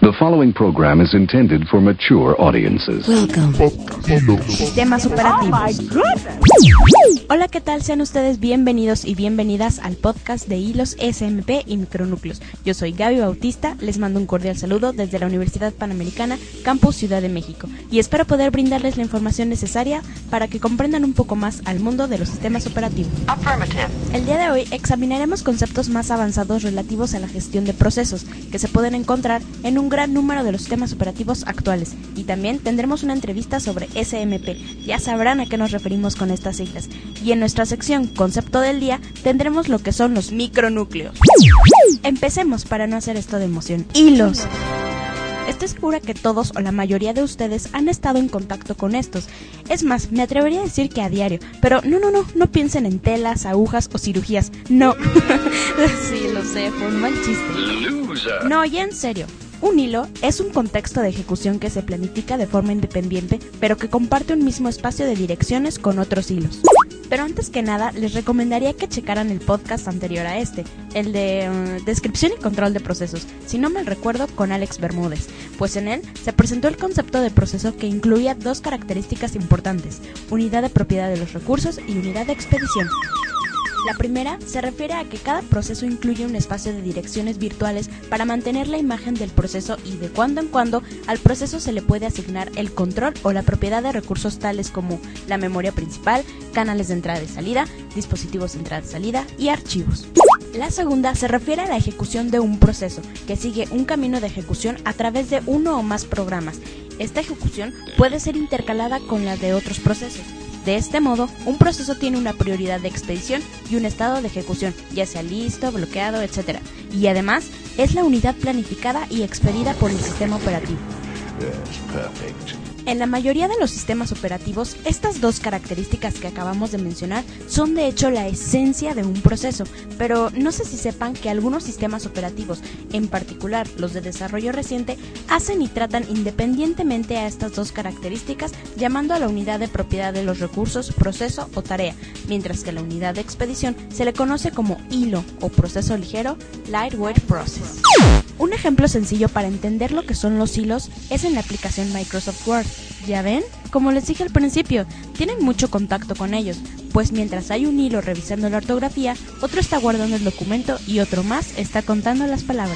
The following program is intended for mature audiences. Welcome. Sistemas operativos. Hola, ¿qué tal? Sean ustedes bienvenidos y bienvenidas al podcast de hilos, SMP y micronúcleos. Yo soy Gaby Bautista, les mando un cordial saludo desde la Universidad Panamericana, Campus Ciudad de México, y espero poder brindarles la información necesaria para que comprendan un poco más al mundo de los sistemas operativos. El día de hoy examinaremos conceptos más avanzados relativos a la gestión de procesos, que se pueden encontrar en un gran número de los sistemas operativos actuales, y también tendremos una entrevista sobre SMP. Ya sabrán a qué nos referimos con estas siglas. Y en nuestra sección Concepto del Día tendremos lo que son los micronúcleos. Empecemos para no hacer esto de emoción. Hilos. Estoy segura que todos o la mayoría de ustedes han estado en contacto con estos. Es más, me atrevería a decir que a diario. Pero no piensen en telas, agujas o cirugías. No. Sí, lo sé, fue un mal chiste. No, ya en serio. Un hilo es un contexto de ejecución que se planifica de forma independiente, pero que comparte un mismo espacio de direcciones con otros hilos. Pero antes que nada, les recomendaría que checaran el podcast anterior a este, el de Descripción y Control de Procesos, si no mal recuerdo, con Alex Bermúdez, pues en él se presentó el concepto de proceso que incluía dos características importantes: unidad de propiedad de los recursos y unidad de expedición. La primera se refiere a que cada proceso incluye un espacio de direcciones virtuales para mantener la imagen del proceso, y de cuando en cuando al proceso se le puede asignar el control o la propiedad de recursos tales como la memoria principal, canales de entrada y salida, dispositivos de entrada y salida y archivos. La segunda se refiere a la ejecución de un proceso, que sigue un camino de ejecución a través de uno o más programas. Esta ejecución puede ser intercalada con la de otros procesos. De este modo, un proceso tiene una prioridad de expedición y un estado de ejecución, ya sea listo, bloqueado, etc. Y además, es la unidad planificada y expedida por el sistema operativo. En la mayoría de los sistemas operativos, estas dos características que acabamos de mencionar son de hecho la esencia de un proceso, pero no sé si sepan que algunos sistemas operativos, en particular los de desarrollo reciente, hacen y tratan independientemente a estas dos características, llamando a la unidad de propiedad de los recursos proceso o tarea, mientras que a la unidad de expedición se le conoce como hilo o proceso ligero, lightweight process. Un ejemplo sencillo para entender lo que son los hilos es en la aplicación Microsoft Word. ¿Ya ven? Como les dije al principio, tienen mucho contacto con ellos, pues mientras hay un hilo revisando la ortografía, otro está guardando el documento y otro más está contando las palabras.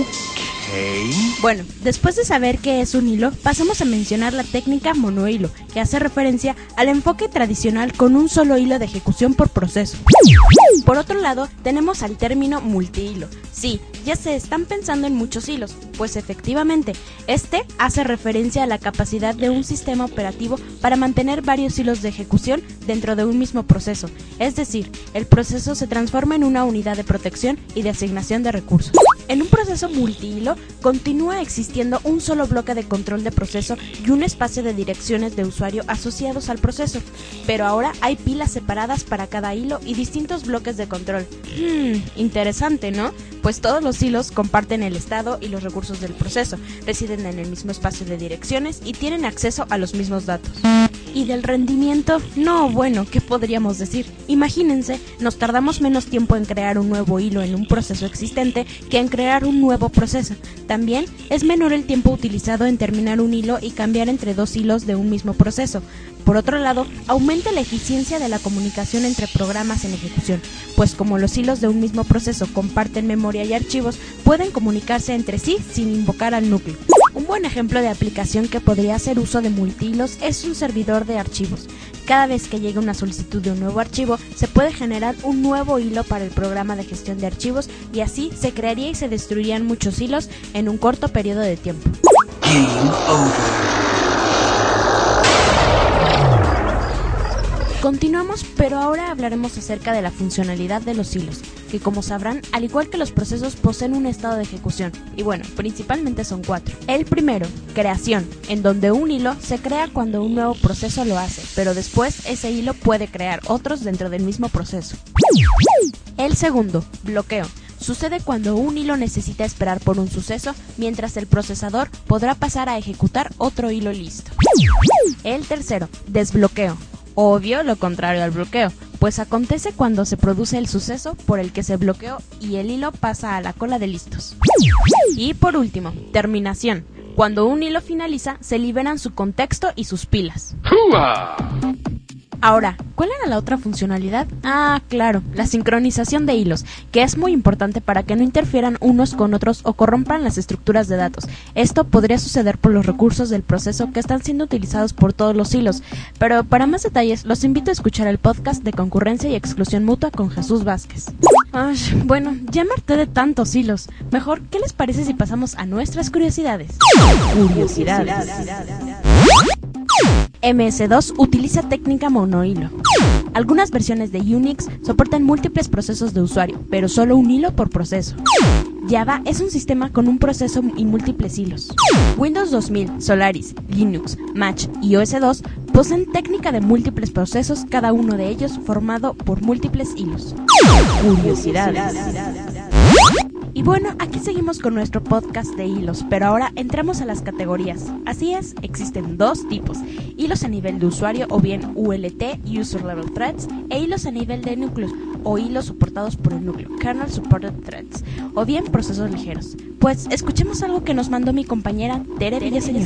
Bueno, después de saber qué es un hilo, pasamos a mencionar la técnica monohilo, que hace referencia al enfoque tradicional con un solo hilo de ejecución por proceso. Por otro lado, tenemos al término multihilo. Sí, ya se están pensando en muchos hilos, pues efectivamente, este hace referencia a la capacidad de un sistema operativo para mantener varios hilos de ejecución dentro de un mismo proceso. Es decir, el proceso se transforma en una unidad de protección y de asignación de recursos. En un proceso multihilo, continúa existiendo un solo bloque de control de proceso y un espacio de direcciones de usuario asociados al proceso, pero ahora hay pilas separadas para cada hilo y distintos bloques de control. Interesante, ¿no? Pues todos los hilos comparten el estado y los recursos del proceso, residen en el mismo espacio de direcciones y tienen acceso a los mismos datos. ¿Y del rendimiento? No, bueno, ¿qué podríamos decir? Imagínense, nos tardamos menos tiempo en crear un nuevo hilo en un proceso existente que en crear un nuevo proceso. También es menor el tiempo utilizado en terminar un hilo y cambiar entre dos hilos de un mismo proceso. Por otro lado, aumenta la eficiencia de la comunicación entre programas en ejecución, pues como los hilos de un mismo proceso comparten memoria y archivos, pueden comunicarse entre sí sin invocar al núcleo. Un buen ejemplo de aplicación que podría hacer uso de multihilos es un servidor de archivos. Cada vez que llega una solicitud de un nuevo archivo, se puede generar un nuevo hilo para el programa de gestión de archivos, y así se crearía y se destruirían muchos hilos en un corto periodo de tiempo. Game over. Continuamos, pero ahora hablaremos acerca de la funcionalidad de los hilos, que como sabrán, al igual que los procesos, poseen un estado de ejecución, y bueno, principalmente son 4. El primero, creación, en donde un hilo se crea cuando un nuevo proceso lo hace, pero después ese hilo puede crear otros dentro del mismo proceso. El segundo, bloqueo. Sucede cuando un hilo necesita esperar por un suceso, mientras el procesador podrá pasar a ejecutar otro hilo listo. El tercero, desbloqueo. Obvio, lo contrario al bloqueo, pues acontece cuando se produce el suceso por el que se bloqueó y el hilo pasa a la cola de listos. Y por último, terminación. Cuando un hilo finaliza, se liberan su contexto y sus pilas. Ahora, ¿cuál era la otra funcionalidad? Ah, claro, la sincronización de hilos, que es muy importante para que no interfieran unos con otros o corrompan las estructuras de datos. Esto podría suceder por los recursos del proceso que están siendo utilizados por todos los hilos, pero para más detalles los invito a escuchar el podcast de concurrencia y exclusión mutua con Jesús Vázquez. Ay, bueno, ya me harté de tantos hilos. Mejor, ¿qué les parece si pasamos a nuestras curiosidades? MS2 utiliza técnica monohilo. Algunas versiones de Unix soportan múltiples procesos de usuario, pero solo un hilo por proceso. Java es un sistema con un proceso y múltiples hilos. Windows 2000, Solaris, Linux, Mach y OS2 poseen técnica de múltiples procesos, cada uno de ellos formado por múltiples hilos. Curiosidades. Y bueno, aquí seguimos con nuestro podcast de hilos, pero ahora entramos a las categorías. Así es, existen dos tipos: hilos a nivel de usuario o bien ULT, User Level Threads, e hilos a nivel de núcleos o hilos soportados por el núcleo, Kernel Supported Threads, o bien procesos ligeros. Pues escuchemos algo que nos mandó mi compañera Tere Villaseñor.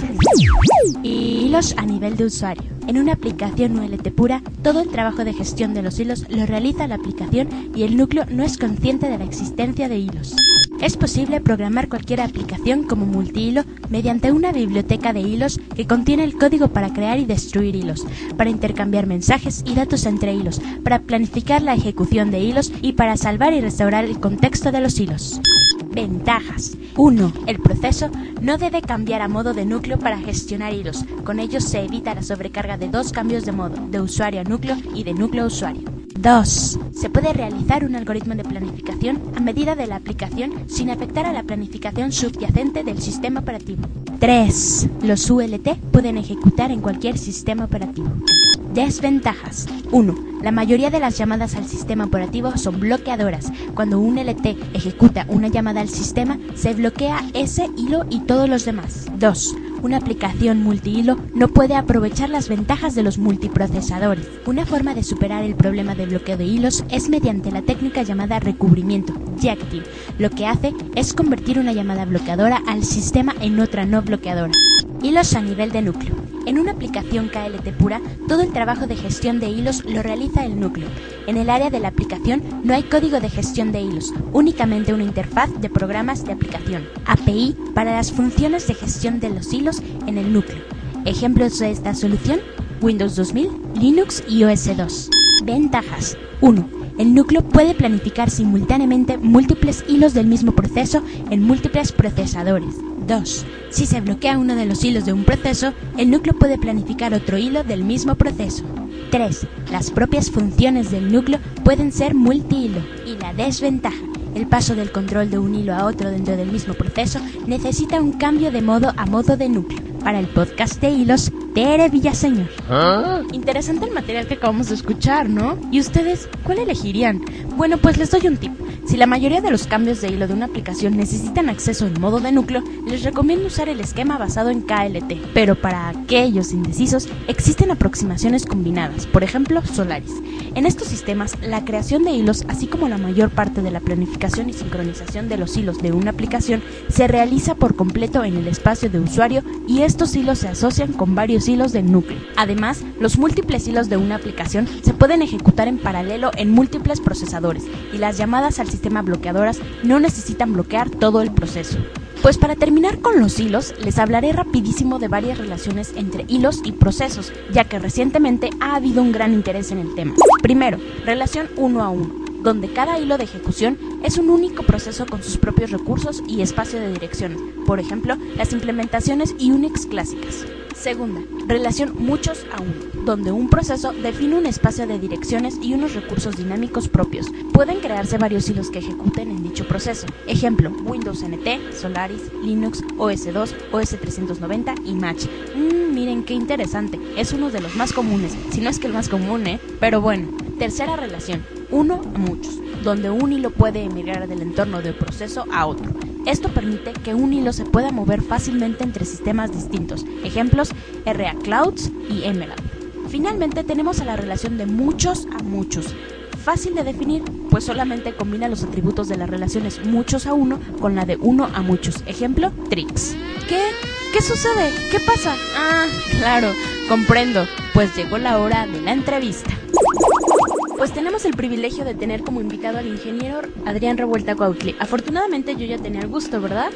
Hilos a nivel de usuario. En una aplicación ULT pura, todo el trabajo de gestión de los hilos lo realiza la aplicación y el núcleo no es consciente de la existencia de hilos. Es posible programar cualquier aplicación como multihilo mediante una biblioteca de hilos que contiene el código para crear y destruir hilos, para intercambiar mensajes y datos entre hilos, para planificar la ejecución de hilos y para salvar y restaurar el contexto de los hilos. Ventajas. 1. El proceso no debe cambiar a modo de núcleo para gestionar hilos. Con ello se evita la sobrecarga de dos cambios de modo, de usuario a núcleo y de núcleo a usuario. 2. Se puede realizar un algoritmo de planificación a medida de la aplicación sin afectar a la planificación subyacente del sistema operativo. 3. Los ULT pueden ejecutar en cualquier sistema operativo. Desventajas. 1. La mayoría de las llamadas al sistema operativo son bloqueadoras. Cuando un LT ejecuta una llamada al sistema, se bloquea ese hilo y todos los demás. 2. Una aplicación multihilo no puede aprovechar las ventajas de los multiprocesadores. Una forma de superar el problema de bloqueo de hilos es mediante la técnica llamada recubrimiento, jacketing. Lo que hace es convertir una llamada bloqueadora al sistema en otra no bloqueadora. Hilos a nivel de núcleo. En una aplicación KLT pura, todo el trabajo de gestión de hilos lo realiza el núcleo. En el área de la aplicación no hay código de gestión de hilos, únicamente una interfaz de programas de aplicación, API, para las funciones de gestión de los hilos en el núcleo. Ejemplos de esta solución: Windows 2000, Linux y OS2. Ventajas. 1. El núcleo puede planificar simultáneamente múltiples hilos del mismo proceso en múltiples procesadores. 2. Si se bloquea uno de los hilos de un proceso, el núcleo puede planificar otro hilo del mismo proceso. 3. Las propias funciones del núcleo pueden ser multihilo. Y la desventaja: el paso del control de un hilo a otro dentro del mismo proceso necesita un cambio de modo a modo de núcleo. Para el podcast de hilos, Tere Villaseñor. Interesante el material que acabamos de escuchar, ¿no? ¿Y ustedes cuál elegirían? Bueno, pues les doy un tip. Si la mayoría de los cambios de hilo de una aplicación necesitan acceso en modo de núcleo, les recomiendo usar el esquema basado en KLT. Pero para aquellos indecisos, existen aproximaciones combinadas, por ejemplo, Solaris. En estos sistemas, la creación de hilos, así como la mayor parte de la planificación y sincronización de los hilos de una aplicación, se realiza por completo en el espacio de usuario y estos hilos se asocian con varios hilos del núcleo. Además, los múltiples hilos de una aplicación se pueden ejecutar en paralelo en múltiples procesadores y las llamadas al sistema bloqueadoras no necesitan bloquear todo el proceso. Pues para terminar con los hilos, les hablaré rapidísimo de varias relaciones entre hilos y procesos, ya que recientemente ha habido un gran interés en el tema. Primero, relación 1 a 1, donde cada hilo de ejecución es un único proceso con sus propios recursos y espacio de direcciones, por ejemplo, las implementaciones Unix clásicas. Segunda, relación muchos a uno, donde un proceso define un espacio de direcciones y unos recursos dinámicos propios. Pueden crearse varios hilos que ejecuten en dicho proceso. Ejemplo, Windows NT, Solaris, Linux, OS2, OS390 y Mach. Miren qué interesante, es uno de los más comunes, si no es que el más común, Pero bueno. Tercera relación, uno a muchos, donde un hilo puede emigrar del entorno del proceso a otro. Esto permite que un hilo se pueda mover fácilmente entre sistemas distintos. Ejemplos, RA Clouds y Emerald. Finalmente tenemos a la relación de muchos a muchos. Fácil de definir, pues solamente combina los atributos de las relaciones muchos a uno con la de uno a muchos. Ejemplo, Trix. ¿Qué sucede? ¿Qué pasa? Ah, claro, comprendo, pues llegó la hora de la entrevista. Pues tenemos el privilegio de tener como invitado al ingeniero Adrián Revuelta Cuautli. Afortunadamente yo ya tenía el gusto, ¿verdad?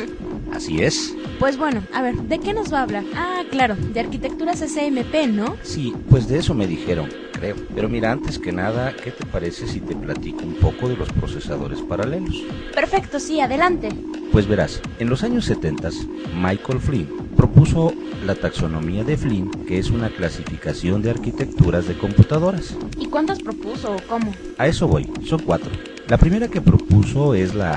Así es. Pues bueno, a ver, ¿de qué nos va a hablar? Ah, claro, de arquitecturas SMP, ¿no? Sí, pues de eso me dijeron, creo. Pero mira, antes que nada, ¿qué te parece si te platico un poco de los procesadores paralelos? Perfecto, sí, adelante. Pues verás, en los años 70, Michael Flynn propuso la taxonomía de Flynn, que es una clasificación de arquitecturas de computadoras. ¿Y cuántas propuso o cómo? A eso voy, son 4. La primera que propuso es la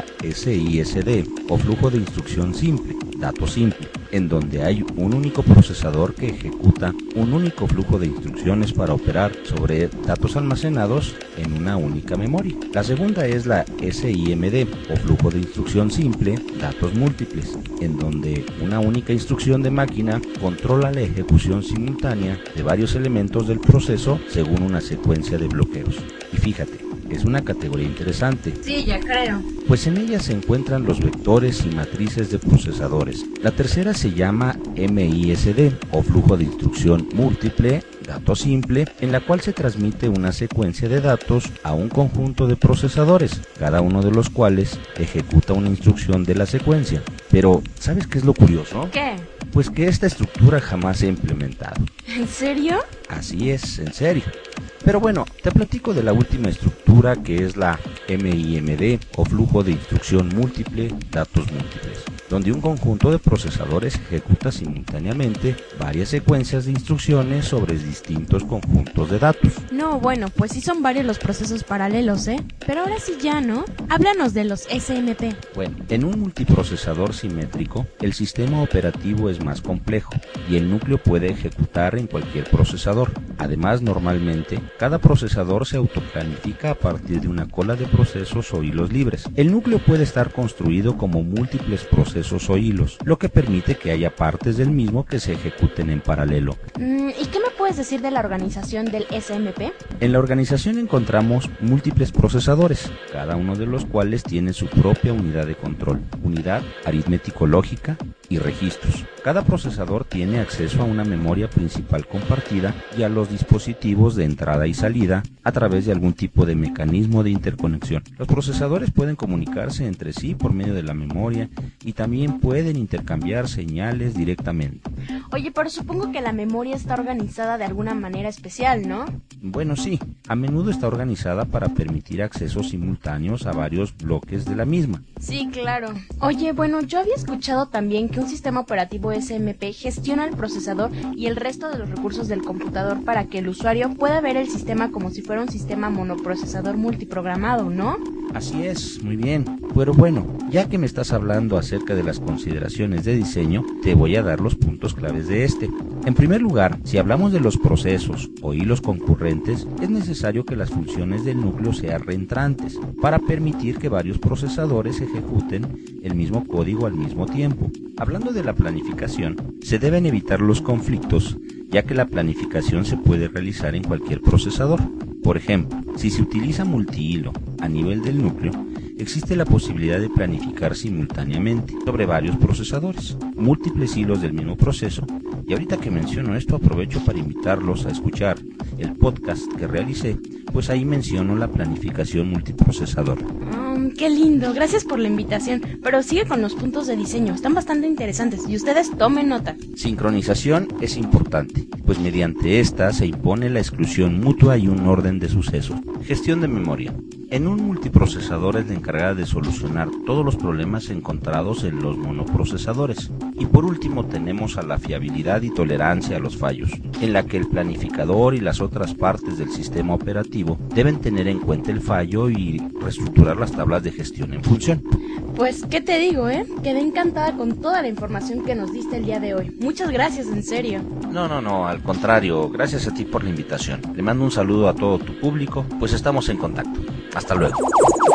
SISD, o flujo de instrucción simple, dato simple, en donde hay un único procesador que ejecuta un único flujo de instrucciones para operar sobre datos almacenados en una única memoria. La segunda es la SIMD, o flujo de instrucción simple, datos múltiples, en donde una única instrucción de máquina controla la ejecución simultánea de varios elementos del proceso según una secuencia de bloqueos. Y fíjate, es una categoría interesante. Sí, ya creo. Pues en ella se encuentran los vectores y matrices de procesadores. La tercera se llama MISD, o flujo de instrucción múltiple, dato simple, en la cual se transmite una secuencia de datos a un conjunto de procesadores, cada uno de los cuales ejecuta una instrucción de la secuencia. Pero, ¿sabes qué es lo curioso? ¿Qué? Pues que esta estructura jamás se ha implementado. ¿En serio? Así es, en serio. Pero bueno, te platico de la última estructura, que es la MIMD, o flujo de instrucción múltiple, datos múltiples, donde un conjunto de procesadores ejecuta simultáneamente varias secuencias de instrucciones sobre distintos conjuntos de datos. No, bueno, pues sí son varios los procesos paralelos, ¿eh? Pero ahora sí ya, ¿no? Háblanos de los SMP. Bueno, en un multiprocesador simétrico, el sistema operativo es más complejo y el núcleo puede ejecutar en cualquier procesador. Además, normalmente, cada procesador se autoplanifica a partir de una cola de procesos o hilos libres. El núcleo puede estar construido como múltiples procesos o hilos, lo que permite que haya partes del mismo que se ejecuten en paralelo. ¿Y qué me puedes decir de la organización del SMP? En la organización encontramos múltiples procesadores, cada uno de los cuales tiene su propia unidad de control, unidad aritmético-lógica y registros. Cada procesador tiene acceso a una memoria principal compartida y a los dispositivos de entrada y salida a través de algún tipo de mecanismo de interconexión. Los procesadores pueden comunicarse entre sí por medio de la memoria y también pueden intercambiar señales directamente. Oye, pero supongo que la memoria está organizada de alguna manera especial, ¿no? Bueno, sí, a menudo está organizada para permitir accesos simultáneos a varios bloques de la misma. Sí, claro. Oye, bueno, yo había escuchado también que un sistema operativo SMP gestiona el procesador y el resto de los recursos del computador para que el usuario pueda ver el sistema como si fuera un sistema monoprocesador multiprogramado, ¿no? Así es, muy bien. Pero bueno, ya que me estás hablando acerca de las consideraciones de diseño, te voy a dar los puntos claves de este. En primer lugar, si hablamos de los procesos o hilos concurrentes, es necesario que las funciones del núcleo sean reentrantes para permitir que varios procesadores ejecuten el mismo código al mismo tiempo. Hablando de la planificación, se deben evitar los conflictos, ya que la planificación se puede realizar en cualquier procesador. Por ejemplo, si se utiliza multihilo a nivel del núcleo, existe la posibilidad de planificar simultáneamente sobre varios procesadores, múltiples hilos del mismo proceso. Y ahorita que menciono esto, aprovecho para invitarlos a escuchar el podcast que realicé, pues ahí menciono la planificación multiprocesador. ¡Qué lindo! Gracias por la invitación, pero sigue con los puntos de diseño, están bastante interesantes y ustedes tomen nota. Sincronización es importante, pues mediante esta se impone la exclusión mutua y un orden de sucesos. Gestión de memoria. En un multiprocesador es la encargada de solucionar todos los problemas encontrados en los monoprocesadores. Y por último tenemos a la fiabilidad y tolerancia a los fallos, en la que el planificador y las otras partes del sistema operativo deben tener en cuenta el fallo y reestructurar las tablas de gestión en función. Pues, ¿qué te digo, Quedé encantada con toda la información que nos diste el día de hoy. Muchas gracias, en serio. No, al contrario, gracias a ti por la invitación. Le mando un saludo a todo tu público, pues estamos en contacto. Hasta luego.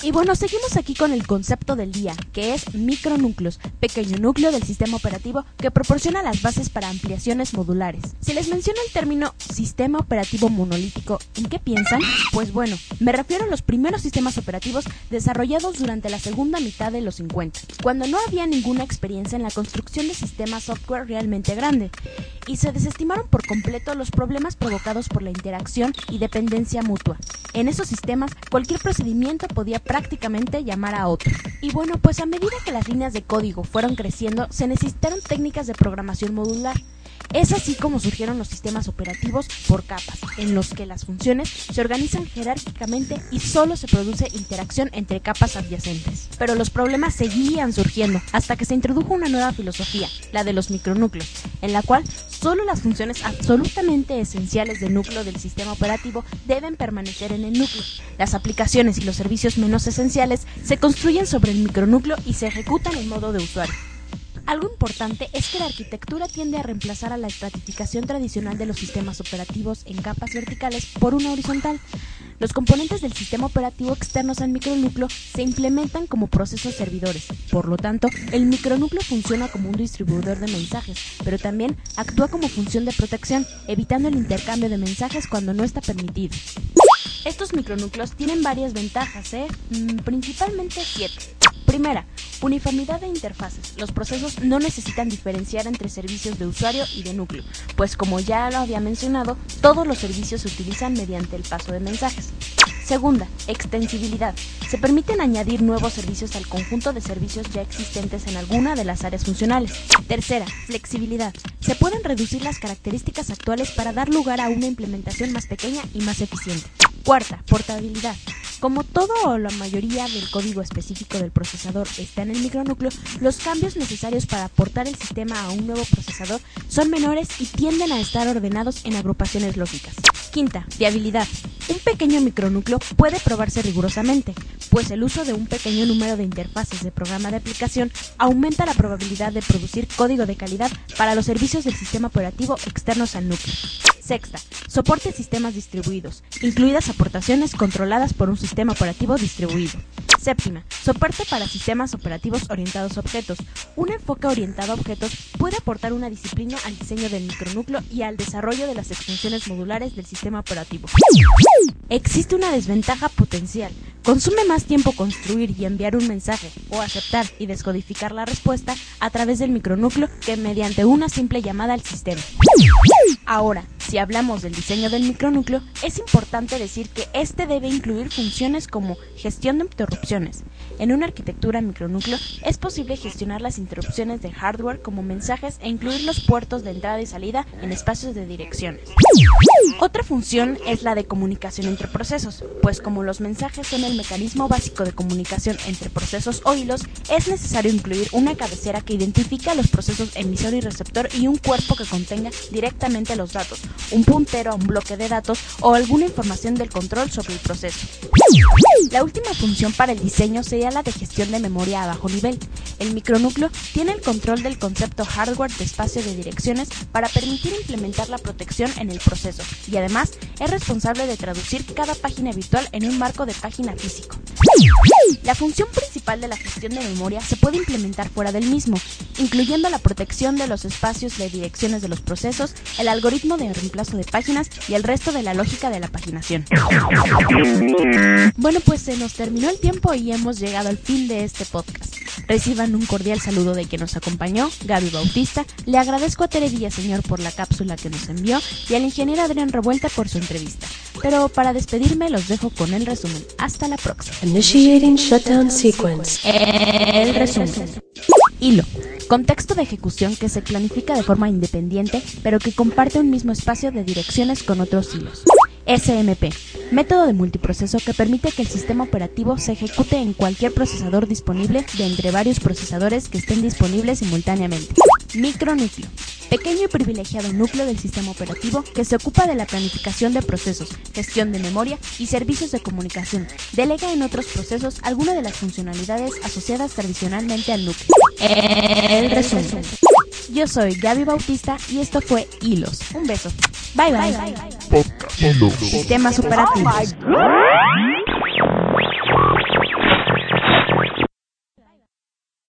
Y bueno, seguimos aquí con el concepto del día, que es micronúcleos, pequeño núcleo del sistema operativo que proporciona las bases para ampliaciones modulares. Si les menciono el término sistema operativo monolítico, ¿en qué piensan? Pues bueno, me refiero a los primeros sistemas operativos desarrollados durante la segunda mitad de los 50, cuando no había ninguna experiencia en la construcción de sistemas software realmente grande, y se desestimaron por completo los problemas provocados por la interacción y dependencia mutua. En esos sistemas, cualquier procedimiento podía prácticamente llamar a otro. Y bueno, pues a medida que las líneas de código fueron creciendo, se necesitaron técnicas de programación modular. Es así como surgieron los sistemas operativos por capas, en los que las funciones se organizan jerárquicamente y solo se produce interacción entre capas adyacentes. Pero los problemas seguían surgiendo hasta que se introdujo una nueva filosofía, la de los micronúcleos, en la cual solo las funciones absolutamente esenciales del núcleo del sistema operativo deben permanecer en el núcleo. Las aplicaciones y los servicios menos esenciales se construyen sobre el micronúcleo y se ejecutan en modo de usuario. Algo importante es que la arquitectura tiende a reemplazar a la estratificación tradicional de los sistemas operativos en capas verticales por una horizontal. Los componentes del sistema operativo externos al micronúcleo se implementan como procesos servidores. Por lo tanto, el micronúcleo funciona como un distribuidor de mensajes, pero también actúa como función de protección, evitando el intercambio de mensajes cuando no está permitido. Estos micronúcleos tienen varias ventajas, principalmente 7. Primera, uniformidad de interfaces. Los procesos no necesitan diferenciar entre servicios de usuario y de núcleo, pues como ya lo había mencionado, todos los servicios se utilizan mediante el paso de mensajes. Segunda, extensibilidad. Se permiten añadir nuevos servicios al conjunto de servicios ya existentes en alguna de las áreas funcionales. Tercera, flexibilidad. Se pueden reducir las características actuales para dar lugar a una implementación más pequeña y más eficiente. Cuarta, portabilidad. Como todo o la mayoría del código específico del procesador está en el micronúcleo, los cambios necesarios para aportar el sistema a un nuevo procesador son menores y tienden a estar ordenados en agrupaciones lógicas. Quinta, viabilidad. Un pequeño micronúcleo puede probarse rigurosamente, pues el uso de un pequeño número de interfaces de programa de aplicación aumenta la probabilidad de producir código de calidad para los servicios del sistema operativo externos al núcleo. Sexta, soporte a sistemas distribuidos, incluidas aportaciones controladas por un sistema operativo distribuido. Séptima, soporte para sistemas operativos orientados a objetos. Un enfoque orientado a objetos puede aportar una disciplina al diseño del micronúcleo y al desarrollo de las extensiones modulares del sistema operativo. Existe una desventaja potencial. Consume más tiempo construir y enviar un mensaje, o aceptar y descodificar la respuesta a través del micronúcleo que mediante una simple llamada al sistema. Ahora, si hablamos del diseño del micronúcleo, es importante decir que este debe incluir funciones como gestión de interrupciones. En una arquitectura micronúcleo es posible gestionar las interrupciones de hardware como mensajes e incluir los puertos de entrada y salida en espacios de direcciones. Otra función es la de comunicación entre procesos, pues como los mensajes son el mecanismo básico de comunicación entre procesos o hilos, es necesario incluir una cabecera que identifique a los procesos emisor y receptor y un cuerpo que contenga directamente los datos, un puntero a un bloque de datos o alguna información del control sobre el proceso. La última función para el diseño sería la de gestión de memoria a bajo nivel. El micronúcleo tiene el control del concepto hardware de espacio de direcciones para permitir implementar la protección en el proceso y además es responsable de traducir cada página virtual en un marco de página físico. La función principal de la gestión de memoria se puede implementar fuera del mismo, incluyendo la protección de los espacios de direcciones de los procesos, el algoritmo de reemplazo de páginas y el resto de la lógica de la paginación. Bueno, pues se nos terminó el tiempo y hemos llegado al fin de este podcast. Reciban un cordial saludo de quien nos acompañó, Gaby Bautista. Le agradezco a Tere Villaseñor por la cápsula que nos envió y al ingeniero Adrián Revuelta por su entrevista. Pero para despedirme los dejo con el resumen. Hasta la próxima. Initiating shutdown sequence. El resumen. Hilo. Contexto de ejecución que se planifica de forma independiente, pero que comparte un mismo espacio de direcciones con otros hilos. SMP. Método de multiproceso que permite que el sistema operativo se ejecute en cualquier procesador disponible de entre varios procesadores que estén disponibles simultáneamente. Micronúcleo. Pequeño y privilegiado núcleo del sistema operativo que se ocupa de la planificación de procesos, gestión de memoria y servicios de comunicación. Delega en otros procesos algunas de las funcionalidades asociadas tradicionalmente al núcleo. El resumen. Yo soy Gaby Bautista y esto fue Hilos. Un beso. Bye bye. Sistemas operativos.